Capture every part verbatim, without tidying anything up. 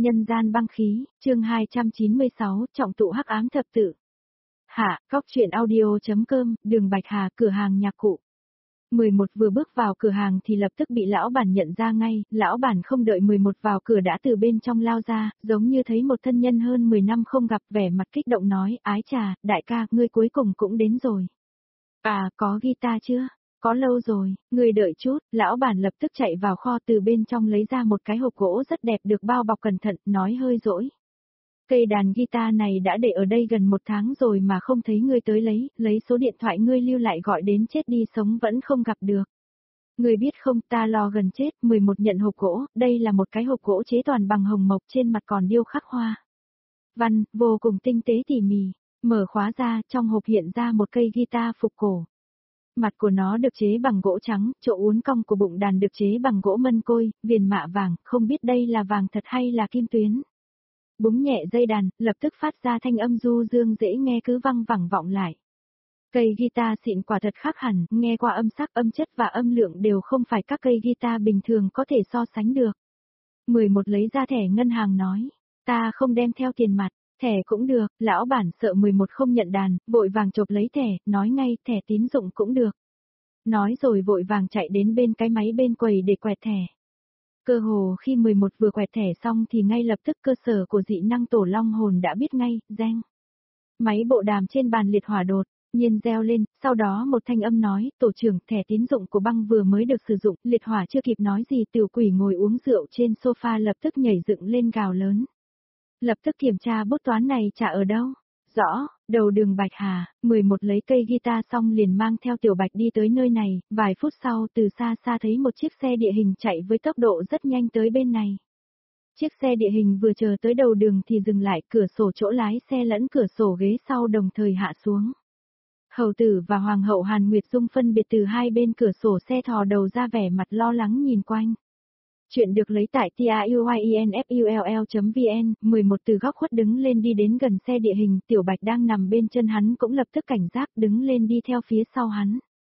Nhân gian băng khí, chương hai trăm chín mươi sáu, trọng tụ hắc ám thập tự. Hạ, góc truyện audio.com, đường Bạch Hà, cửa hàng nhạc cụ. mười một vừa bước vào cửa hàng thì lập tức bị lão bản nhận ra ngay, lão bản không đợi mười một vào cửa đã từ bên trong lao ra, giống như thấy một thân nhân hơn mười năm không gặp, vẻ mặt kích động nói, ái chà, đại ca, ngươi cuối cùng cũng đến rồi. À, có guitar chưa? Có lâu rồi, người đợi chút, lão bản lập tức chạy vào kho từ bên trong lấy ra một cái hộp gỗ rất đẹp được bao bọc cẩn thận, nói hơi dỗi. Cây đàn guitar này đã để ở đây gần một tháng rồi mà không thấy ngươi tới lấy, lấy số điện thoại ngươi lưu lại gọi đến chết đi sống vẫn không gặp được. Ngươi biết không, ta lo gần chết, mười một nhận hộp gỗ, đây là một cái hộp gỗ chế toàn bằng hồng mộc, trên mặt còn điêu khắc hoa văn, vô cùng tinh tế tỉ mỉ. Mở khóa ra, trong hộp hiện ra một cây guitar phục cổ. Mặt của nó được chế bằng gỗ trắng, chỗ uốn cong của bụng đàn được chế bằng gỗ mân côi, viền mạ vàng, không biết đây là vàng thật hay là kim tuyến. Búng nhẹ dây đàn, lập tức phát ra thanh âm du dương dễ nghe cứ văng vẳng vọng lại. Cây guitar xịn quả thật khác hẳn, nghe qua âm sắc, âm chất và âm lượng đều không phải các cây guitar bình thường có thể so sánh được. mười một lấy ra thẻ ngân hàng nói, ta không đem theo tiền mặt. Thẻ cũng được, lão bản sợ mười một không nhận đàn, vội vàng chộp lấy thẻ, nói ngay, thẻ tín dụng cũng được. Nói rồi vội vàng chạy đến bên cái máy bên quầy để quẹt thẻ. Cơ hồ khi mười một vừa quẹt thẻ xong thì ngay lập tức cơ sở của dị năng tổ long hồn đã biết ngay, reng. Máy bộ đàm trên bàn liệt hỏa đột nhiên reo lên, sau đó một thanh âm nói, tổ trưởng, thẻ tín dụng của băng vừa mới được sử dụng, liệt hỏa chưa kịp nói gì, tiểu quỷ ngồi uống rượu trên sofa lập tức nhảy dựng lên gào lớn. Lập tức kiểm tra bút toán này trả ở đâu? Rõ, đầu đường Bạch Hà, mười một lấy cây guitar xong liền mang theo Tiểu Bạch đi tới nơi này, vài phút sau từ xa xa thấy một chiếc xe địa hình chạy với tốc độ rất nhanh tới bên này. Chiếc xe địa hình vừa chờ tới đầu đường thì dừng lại, cửa sổ chỗ lái xe lẫn cửa sổ ghế sau đồng thời hạ xuống. Hầu tử và Hoàng hậu Hàn Nguyệt Dung phân biệt từ hai bên cửa sổ xe thò đầu ra vẻ mặt lo lắng nhìn quanh. Chuyện được lấy tại tiuyinfull chấm vn, mười một từ góc khuất đứng lên đi đến gần xe địa hình, Tiểu Bạch đang nằm bên chân hắn cũng lập tức cảnh giác đứng lên đi theo phía sau hắn.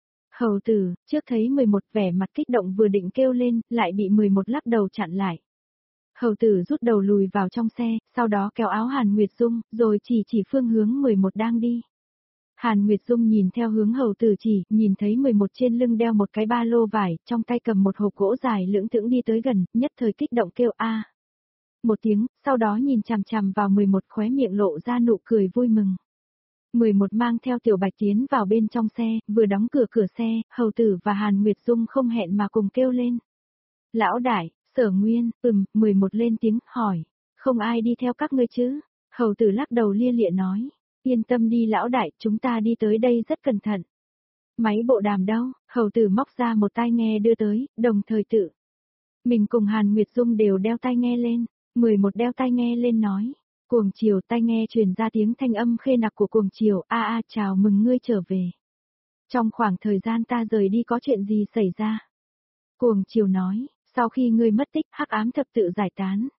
Hầu tử, trước thấy mười một vẻ mặt kích động vừa định kêu lên, lại bị mười một lắc đầu chặn lại. Hầu tử rút đầu lùi vào trong xe, sau đó kéo áo Hàn Nguyệt Dung, rồi chỉ chỉ phương hướng mười một đang đi. Hàn Nguyệt Dung nhìn theo hướng hầu tử chỉ, nhìn thấy mười một trên lưng đeo một cái ba lô vải, trong tay cầm một hộp gỗ dài lưỡng thững đi tới gần, nhất thời kích động kêu a. Một tiếng, sau đó nhìn chằm chằm vào mười một khóe miệng lộ ra nụ cười vui mừng. mười một mang theo Tiểu Bạch tiến vào bên trong xe, vừa đóng cửa cửa xe, hầu tử và Hàn Nguyệt Dung không hẹn mà cùng kêu lên. Lão đại, Sở Nguyên, ừm, mười một lên tiếng, hỏi, không ai đi theo các ngươi chứ? Hầu tử lắc đầu lia lịa nói. Yên tâm đi lão đại, chúng ta đi tới đây rất cẩn thận. Máy bộ đàm đâu? Hầu tử móc ra một tai nghe đưa tới, đồng thời tự. Mình cùng Hàn Nguyệt Dung đều đeo tai nghe lên, mười một đeo tai nghe lên nói. Cuồng Chiều, tai nghe truyền ra tiếng thanh âm khê nặc của Cuồng Chiều, a a chào mừng ngươi trở về. Trong khoảng thời gian ta rời đi có chuyện gì xảy ra? Cuồng Chiều nói, sau khi ngươi mất tích, hắc ám thập tự giải tán.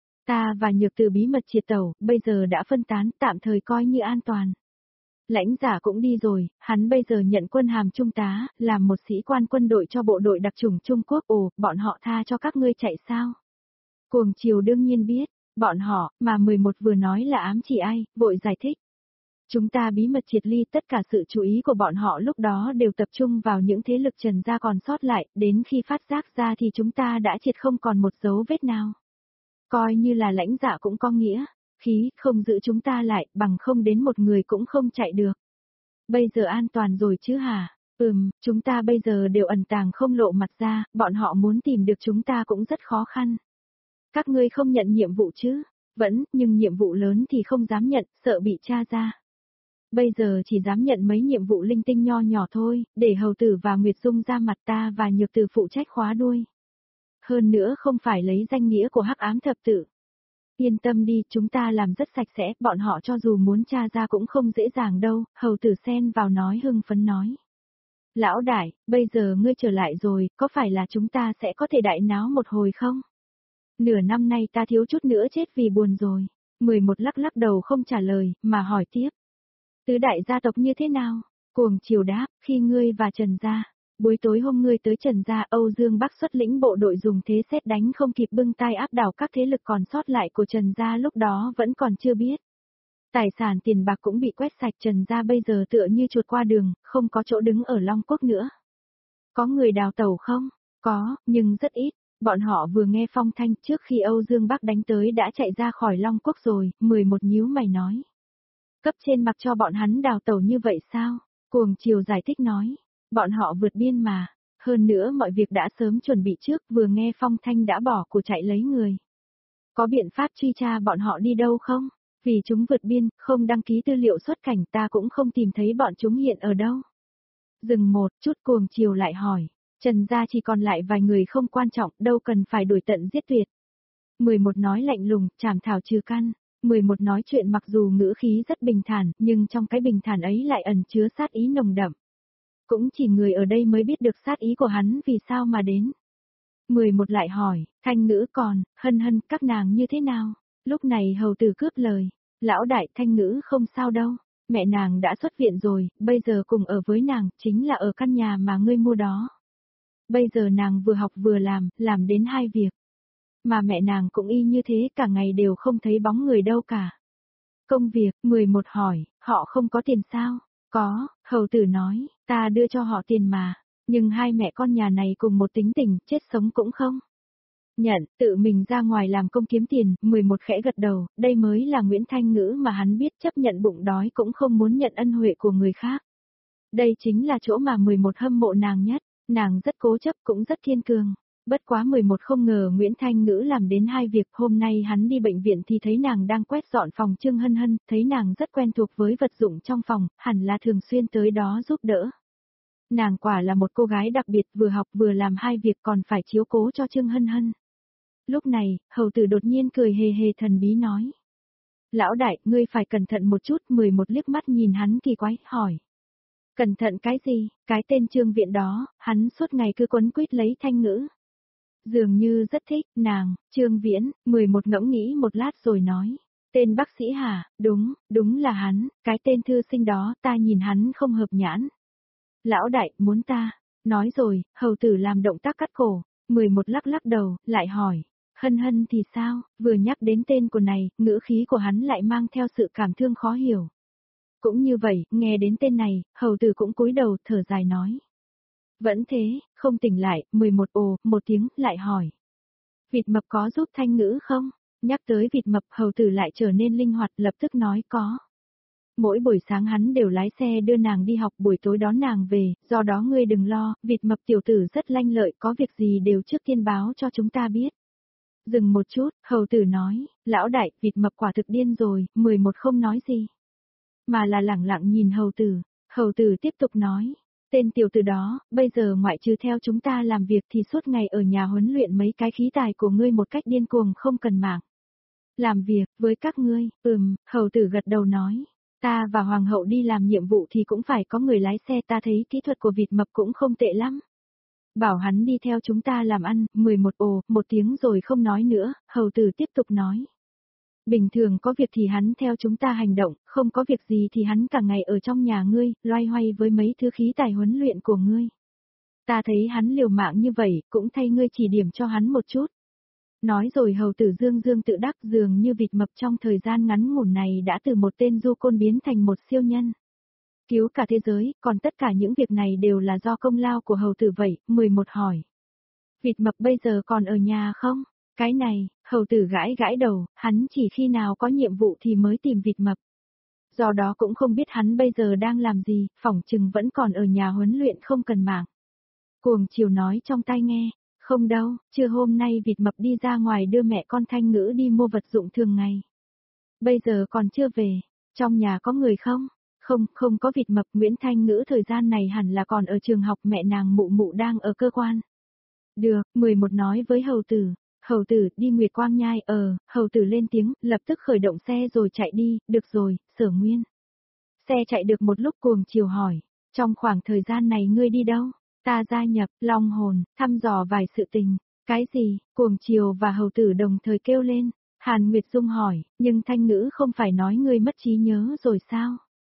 Ta và Nhược Từ bí mật triệt tẩu, bây giờ đã phân tán, tạm thời coi như an toàn. Lãnh Giả cũng đi rồi, hắn bây giờ nhận quân hàm trung tá, làm một sĩ quan quân đội cho bộ đội đặc chủng Trung Quốc. Ồ, bọn họ tha cho các ngươi chạy sao? Cuồng Chiều đương nhiên biết, bọn họ, mà mười một vừa nói là ám chỉ ai, vội giải thích. Chúng ta bí mật triệt ly, tất cả sự chú ý của bọn họ lúc đó đều tập trung vào những thế lực Trần gia còn sót lại, đến khi phát giác ra thì chúng ta đã triệt không còn một dấu vết nào. Coi như là Lãnh Dạ cũng có nghĩa, khí không giữ chúng ta lại, bằng không đến một người cũng không chạy được. Bây giờ an toàn rồi chứ hả? Ừm, chúng ta bây giờ đều ẩn tàng không lộ mặt ra, bọn họ muốn tìm được chúng ta cũng rất khó khăn. Các ngươi không nhận nhiệm vụ chứ? Vẫn, nhưng nhiệm vụ lớn thì không dám nhận, sợ bị tra ra. Bây giờ chỉ dám nhận mấy nhiệm vụ linh tinh nho nhỏ thôi, để hầu tử và Nguyệt Dung ra mặt, ta và Nhược Từ phụ trách khóa đuôi. Hơn nữa không phải lấy danh nghĩa của hắc ám thập tự. Yên tâm đi, chúng ta làm rất sạch sẽ, bọn họ cho dù muốn tra ra cũng không dễ dàng đâu, hầu tử xen vào nói hưng phấn nói. Lão đại, bây giờ ngươi trở lại rồi, có phải là chúng ta sẽ có thể đại náo một hồi không? Nửa năm nay ta thiếu chút nữa chết vì buồn rồi. mười một lắc lắc đầu không trả lời, mà hỏi tiếp. Tứ đại gia tộc như thế nào? Cuồng Chiều đáp, khi ngươi và Trần gia Buổi tối hôm ngươi tới Trần gia, Âu Dương Bắc xuất lĩnh bộ đội dùng thế sét đánh không kịp bưng tay áp đảo các thế lực còn sót lại của Trần gia lúc đó vẫn còn chưa biết. Tài sản tiền bạc cũng bị quét sạch, Trần gia bây giờ tựa như chuột qua đường, không có chỗ đứng ở Long Quốc nữa. Có người đào tẩu không? Có, nhưng rất ít. Bọn họ vừa nghe phong thanh trước khi Âu Dương Bắc đánh tới đã chạy ra khỏi Long Quốc rồi, mười một nhíu mày nói. Cấp trên mặc cho bọn hắn đào tẩu như vậy sao? Cuồng Chiều giải thích nói. Bọn họ vượt biên mà. Hơn nữa mọi việc đã sớm chuẩn bị trước, vừa nghe phong thanh đã bỏ của chạy lấy người. Có biện pháp truy tra bọn họ đi đâu không? Vì chúng vượt biên, không đăng ký tư liệu xuất cảnh, ta cũng không tìm thấy bọn chúng hiện ở đâu. Dừng một chút, Cuồng Chiều lại hỏi. Trần gia chỉ còn lại vài người không quan trọng, đâu cần phải đuổi tận giết tuyệt. mười một nói lạnh lùng, chảm thảo trừ căn. mười một nói chuyện mặc dù ngữ khí rất bình thản, nhưng trong cái bình thản ấy lại ẩn chứa sát ý nồng đậm. Cũng chỉ người ở đây mới biết được sát ý của hắn vì sao mà đến. mười một lại hỏi, Thanh Ngữ còn, Hân Hân, các nàng như thế nào? Lúc này hầu tử cướp lời. Lão đại, Thanh Ngữ không sao đâu. Mẹ nàng đã xuất viện rồi, bây giờ cùng ở với nàng, chính là ở căn nhà mà ngươi mua đó. Bây giờ nàng vừa học vừa làm, làm đến hai việc. Mà mẹ nàng cũng y như thế, cả ngày đều không thấy bóng người đâu cả. Công việc, mười một hỏi, họ không có tiền sao? Có, hầu tử nói, ta đưa cho họ tiền mà. Nhưng hai mẹ con nhà này cùng một tính tình, chết sống cũng không. Nhận, tự mình ra ngoài làm công kiếm tiền, mười một khẽ gật đầu, đây mới là Nguyễn Thanh Ngữ mà hắn biết, chấp nhận bụng đói cũng không muốn nhận ân huệ của người khác. Đây chính là chỗ mà mười một hâm mộ nàng nhất, nàng rất cố chấp cũng rất kiên cường. Bất quá mười một không ngờ Nguyễn Thanh Ngữ làm đến hai việc, hôm nay hắn đi bệnh viện thì thấy nàng đang quét dọn phòng Trương Hân Hân, thấy nàng rất quen thuộc với vật dụng trong phòng, hẳn là thường xuyên tới đó giúp đỡ. Nàng quả là một cô gái đặc biệt, vừa học vừa làm hai việc còn phải chiếu cố cho Trương Hân Hân. Lúc này, hầu tử đột nhiên cười hề hề thần bí nói. Lão đại, ngươi phải cẩn thận một chút, mười một liếc mắt nhìn hắn kỳ quái, hỏi. Cẩn thận cái gì, cái tên Trương Viện đó, hắn suốt ngày cứ quấn quýt lấy Thanh Ngữ. Dường như rất thích, nàng, Trương Viễn, mười một ngẫm nghĩ một lát rồi nói. Tên bác sĩ hả, đúng, đúng là hắn, cái tên thư sinh đó, ta nhìn hắn không hợp nhãn. Lão đại, muốn ta, nói rồi, hầu tử làm động tác cắt cổ, mười một lắc lắc đầu, lại hỏi. Hân Hân thì sao, vừa nhắc đến tên của này, ngữ khí của hắn lại mang theo sự cảm thương khó hiểu. Cũng như vậy, nghe đến tên này, hầu tử cũng cúi đầu, thở dài nói. Vẫn thế, không tỉnh lại, mười một ồ, một tiếng, lại hỏi. Vịt mập có giúp Thanh Ngữ không? Nhắc tới vịt mập, hầu tử lại trở nên linh hoạt, lập tức nói có. Mỗi buổi sáng hắn đều lái xe đưa nàng đi học, buổi tối đón nàng về, do đó ngươi đừng lo, vịt mập tiểu tử rất lanh lợi, có việc gì đều trước tiên báo cho chúng ta biết. Dừng một chút, hầu tử nói, lão đại, vịt mập quả thực điên rồi, mười một không nói gì. Mà là lẳng lặng nhìn hầu tử, hầu tử tiếp tục nói, tên tiểu tử đó, bây giờ ngoại trừ theo chúng ta làm việc thì suốt ngày ở nhà huấn luyện mấy cái khí tài của ngươi một cách điên cuồng không cần mạng. Làm việc, với các ngươi, ừm, hầu tử gật đầu nói, ta và hoàng hậu đi làm nhiệm vụ thì cũng phải có người lái xe, ta thấy kỹ thuật của vịt mập cũng không tệ lắm. Bảo hắn đi theo chúng ta làm ăn, mười một ồ, một tiếng rồi không nói nữa, hầu tử tiếp tục nói. Bình thường có việc thì hắn theo chúng ta hành động, không có việc gì thì hắn cả ngày ở trong nhà ngươi, loay hoay với mấy thứ khí tài huấn luyện của ngươi. Ta thấy hắn liều mạng như vậy, cũng thay ngươi chỉ điểm cho hắn một chút. Nói rồi hầu tử dương dương tự đắc, dường như vịt mập trong thời gian ngắn ngủn này đã từ một tên du côn biến thành một siêu nhân. Cứu cả thế giới, còn tất cả những việc này đều là do công lao của hầu tử vậy, mười một hỏi. Vịt mập bây giờ còn ở nhà không? Cái này, hầu tử gãi gãi đầu, hắn chỉ khi nào có nhiệm vụ thì mới tìm vịt mập. Do đó cũng không biết hắn bây giờ đang làm gì, phỏng chừng vẫn còn ở nhà huấn luyện không cần mạng. Cuồng Chiều nói trong tai nghe, không đâu, trưa hôm nay vịt mập đi ra ngoài đưa mẹ con Thanh Ngữ đi mua vật dụng thường ngày. Bây giờ còn chưa về, trong nhà có người không? Không, không có vịt mập, Nguyễn Thanh Ngữ thời gian này hẳn là còn ở trường học, mẹ nàng mụ mụ đang ở cơ quan. Được, mười một nói với hầu tử. Hầu tử, đi Nguyệt Quang Nhai, ờ, hầu tử lên tiếng, lập tức khởi động xe rồi chạy đi, được rồi, Sở Nguyên. Xe chạy được một lúc Cuồng Chiều hỏi, trong khoảng thời gian này ngươi đi đâu? Ta gia nhập, Long Hồn, thăm dò vài sự tình. Cái gì? Cuồng Chiều và hầu tử đồng thời kêu lên. Hàn Nguyệt Dung hỏi, nhưng Thanh Ngữ không phải nói ngươi mất trí nhớ rồi sao?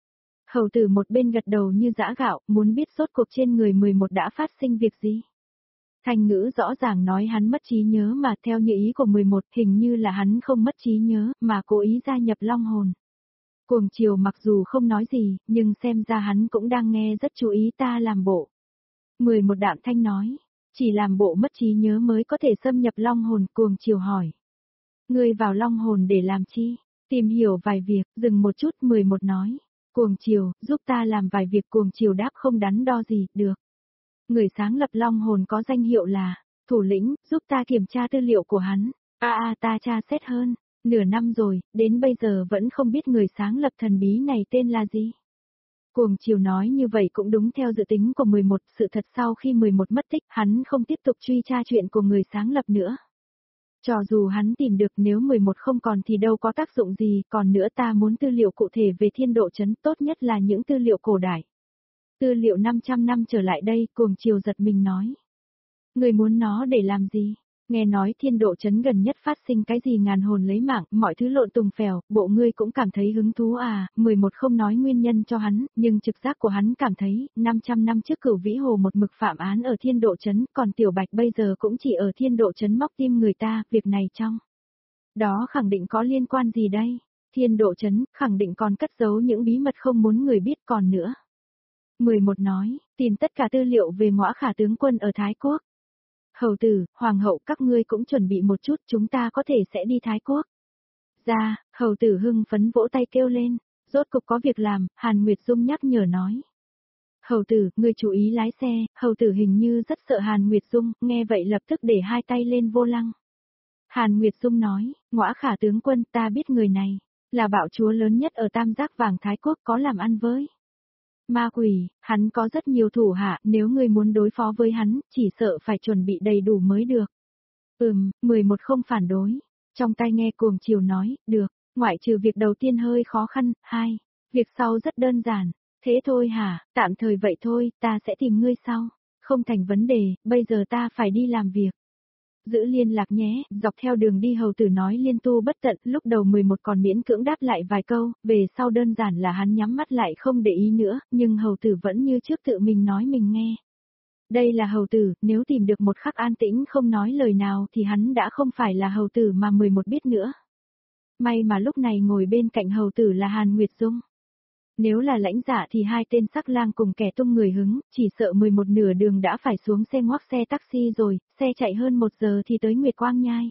Hầu tử một bên gật đầu như giã gạo, muốn biết rốt cuộc trên người mười một đã phát sinh việc gì. Thanh ngữ rõ ràng nói hắn mất trí nhớ mà theo như ý của mười một hình như là hắn không mất trí nhớ mà cố ý gia nhập long hồn. Cuồng Chiều mặc dù không nói gì, nhưng xem ra hắn cũng đang nghe rất chú ý ta làm bộ. mười một đạm thanh nói, chỉ làm bộ mất trí nhớ mới có thể xâm nhập long hồn. Cuồng Chiều hỏi. Ngươi vào long hồn để làm chi? Tìm hiểu vài việc, dừng một chút. mười một nói. Cuồng Chiều, giúp ta làm vài việc. Cuồng Chiều đáp không đắn đo gì, được. Người sáng lập long hồn có danh hiệu là, thủ lĩnh, giúp ta kiểm tra tư liệu của hắn. A a ta tra xét hơn, nửa năm rồi, đến bây giờ vẫn không biết người sáng lập thần bí này tên là gì. Cuồng Chiều nói như vậy cũng đúng theo dự tính của mười một, sự thật sau khi mười một mất tích, hắn không tiếp tục truy tra chuyện của người sáng lập nữa. Cho dù hắn tìm được nếu mười một không còn thì đâu có tác dụng gì, còn nữa ta muốn tư liệu cụ thể về thiên độ trấn, tốt nhất là những tư liệu cổ đại. Tư liệu năm trăm năm trở lại đây. Cuồng Chiều giật mình nói. Người muốn nó để làm gì? Nghe nói thiên độ trấn gần nhất phát sinh cái gì ngàn hồn lấy mạng, mọi thứ lộn tùng phèo, bộ ngươi cũng cảm thấy hứng thú à? mười một không nói nguyên nhân cho hắn, nhưng trực giác của hắn cảm thấy, năm trăm năm trước Cửu Vĩ Hồ một mực phạm án ở thiên độ trấn, còn Tiểu Bạch bây giờ cũng chỉ ở thiên độ trấn móc tim người ta, việc này trong đó khẳng định có liên quan gì đây? Thiên độ trấn khẳng định còn cất giấu những bí mật không muốn người biết còn nữa. mười một nói, tìm tất cả tư liệu về Ngõa Khả tướng quân ở Thái Quốc. Hầu tử, hoàng hậu các ngươi cũng chuẩn bị một chút, chúng ta có thể sẽ đi Thái Quốc. Ra, hầu tử hưng phấn vỗ tay kêu lên, rốt cục có việc làm. Hàn Nguyệt Dung nhắc nhở nói. Hầu tử, ngươi chú ý lái xe. Hầu tử hình như rất sợ Hàn Nguyệt Dung, nghe vậy lập tức để hai tay lên vô lăng. Hàn Nguyệt Dung nói, Ngõa Khả tướng quân, ta biết người này, là bạo chúa lớn nhất ở Tam Giác Vàng Thái Quốc, có làm ăn với ma quỷ, hắn có rất nhiều thủ hạ, nếu ngươi muốn đối phó với hắn, chỉ sợ phải chuẩn bị đầy đủ mới được. Ừm, mười một không phản đối. Trong tai nghe Cuồng Chiều nói, được, ngoại trừ việc đầu tiên hơi khó khăn, hai, việc sau rất đơn giản. Thế thôi hả, tạm thời vậy thôi, ta sẽ tìm ngươi sau. Không thành vấn đề, bây giờ ta phải đi làm việc. Giữ liên lạc nhé. Dọc theo đường đi hầu tử nói liên tu bất tận, lúc đầu mười một còn miễn cưỡng đáp lại vài câu, về sau đơn giản là hắn nhắm mắt lại không để ý nữa, nhưng hầu tử vẫn như trước tự mình nói mình nghe. Đây là hầu tử, nếu tìm được một khắc an tĩnh không nói lời nào thì hắn đã không phải là hầu tử mà mười một biết nữa. May mà lúc này ngồi bên cạnh hầu tử là Hàn Nguyệt Dung. Nếu là lãnh dạ thì hai tên sắc lang cùng kẻ tung người hứng, chỉ sợ mười một nửa đường đã phải xuống xe ngoác xe taxi rồi, xe chạy hơn một giờ thì tới Nguyệt Quang Nhai.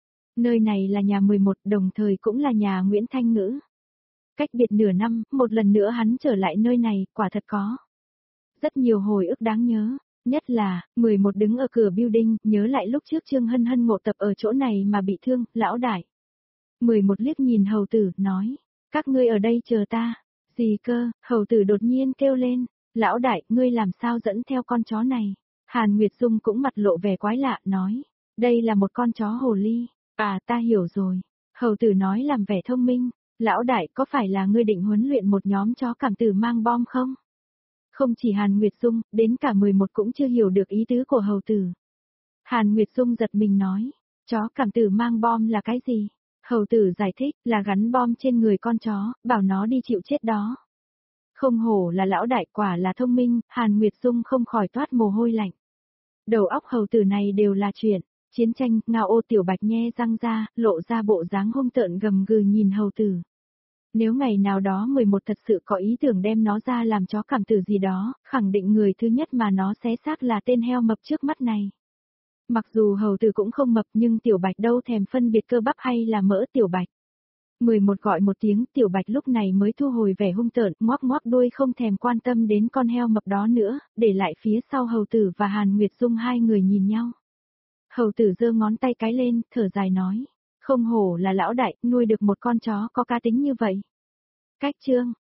Nơi này là nhà mười một, đồng thời cũng là nhà Nguyễn Thanh Ngữ. Cách biệt nửa năm, một lần nữa hắn trở lại nơi này, quả thật có rất nhiều hồi ức đáng nhớ. Nhất là, mười một đứng ở cửa building, nhớ lại lúc trước Trương Hân Hân ngộ tập ở chỗ này mà bị thương, lão đại. mười một liếc nhìn hầu tử, nói, các ngươi ở đây chờ ta. Gì cơ, hầu tử đột nhiên kêu lên, lão đại, ngươi làm sao dẫn theo con chó này? Hàn Nguyệt Dung cũng mặt lộ vẻ quái lạ, nói, đây là một con chó hồ ly. À, ta hiểu rồi. Hầu tử nói làm vẻ thông minh, lão đại, có phải là ngươi định huấn luyện một nhóm chó cảm tử mang bom không? Không chỉ Hàn Nguyệt Dung, đến cả mười một cũng chưa hiểu được ý tứ của hầu tử. Hàn Nguyệt Dung giật mình nói, chó cảm tử mang bom là cái gì? Hầu tử giải thích là gắn bom trên người con chó, bảo nó đi chịu chết đó. Không hổ là lão đại, quả là thông minh. Hàn Nguyệt Dung không khỏi toát mồ hôi lạnh. Đầu óc hầu tử này đều là chuyện chiến tranh. Ngao Ô Tiểu Bạch nhe răng ra, lộ ra bộ dáng hung tợn gầm gừ nhìn hầu tử. Nếu ngày nào đó mười một thật sự có ý tưởng đem nó ra làm chó cảm tử gì đó, khẳng định người thứ nhất mà nó xé xác là tên heo mập trước mắt này. Mặc dù hầu tử cũng không mập nhưng Tiểu Bạch đâu thèm phân biệt cơ bắp hay là mỡ. Tiểu Bạch. mười một gọi một tiếng, Tiểu Bạch lúc này mới thu hồi vẻ hung tợn, ngoác ngoác đuôi không thèm quan tâm đến con heo mập đó nữa, để lại phía sau hầu tử và Hàn Nguyệt Dung hai người nhìn nhau. Hầu tử giơ ngón tay cái lên, thở dài nói, không hổ là lão đại, nuôi được một con chó có cá tính như vậy. Cách chương